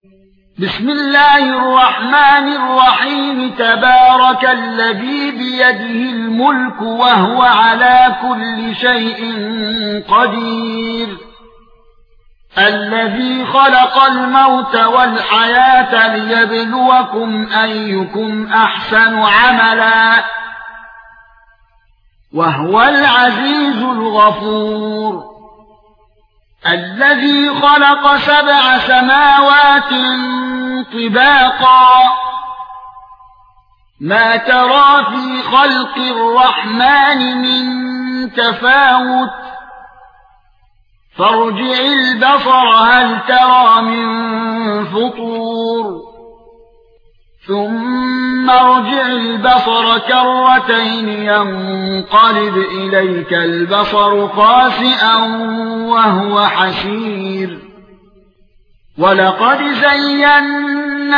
بسم الله الرحمن الرحيم تبارك الذي بيده الملك وهو على كل شيء قدير الذي خلق الموت والحياة ليبلوكم أيكم أحسن عملا وهو العزيز الغفور الذي خلق 7 سماوات طباقا ما ترى في خلق الرحمن من تفاوت فارجع البصر هل ترى من فطور ثم ارجع البصر كرتين ينقلب إليك البصر خاسئا وهو حسير ولقد زينا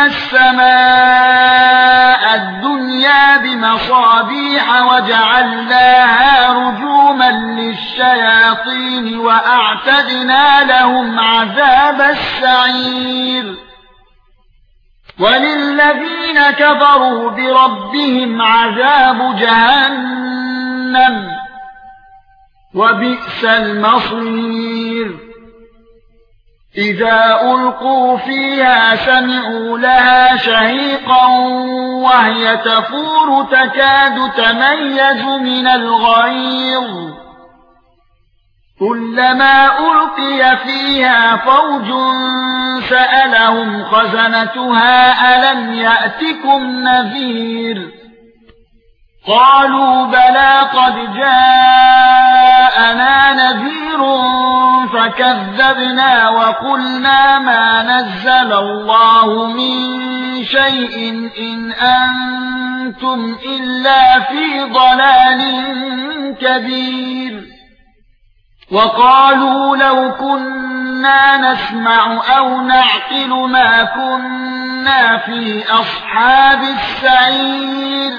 السماء الدنيا بمصابيح وجعلناها رجوما للشياطين وأعتدنا لهم عذاب السعير وللذين كفروا بربهم عذاب جهنم وبئس المصير إذا ألقوا فيها سمعوا لها شهيقا وهي تفور تكاد تميز من الغيظ كلما ألقي فيها فوج سألهم خزنتها ألم يأتكم نذير قالوا بلى قد جاءنا نذير فكذبنا وقلنا ما نزل الله من شيء إن أنتم إلا في ضلال كبير وقالوا لو كنا نسمع أو نعقل ما كنا في أصحاب السعير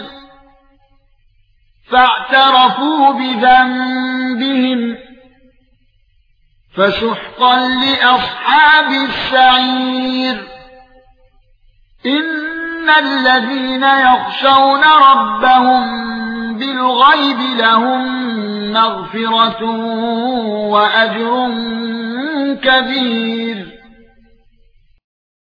فاعترفوا بذنبهم فسحقا لأصحاب السعير إن الذين يخشون ربهم بالغيب لهم مغفرة وأجر كبير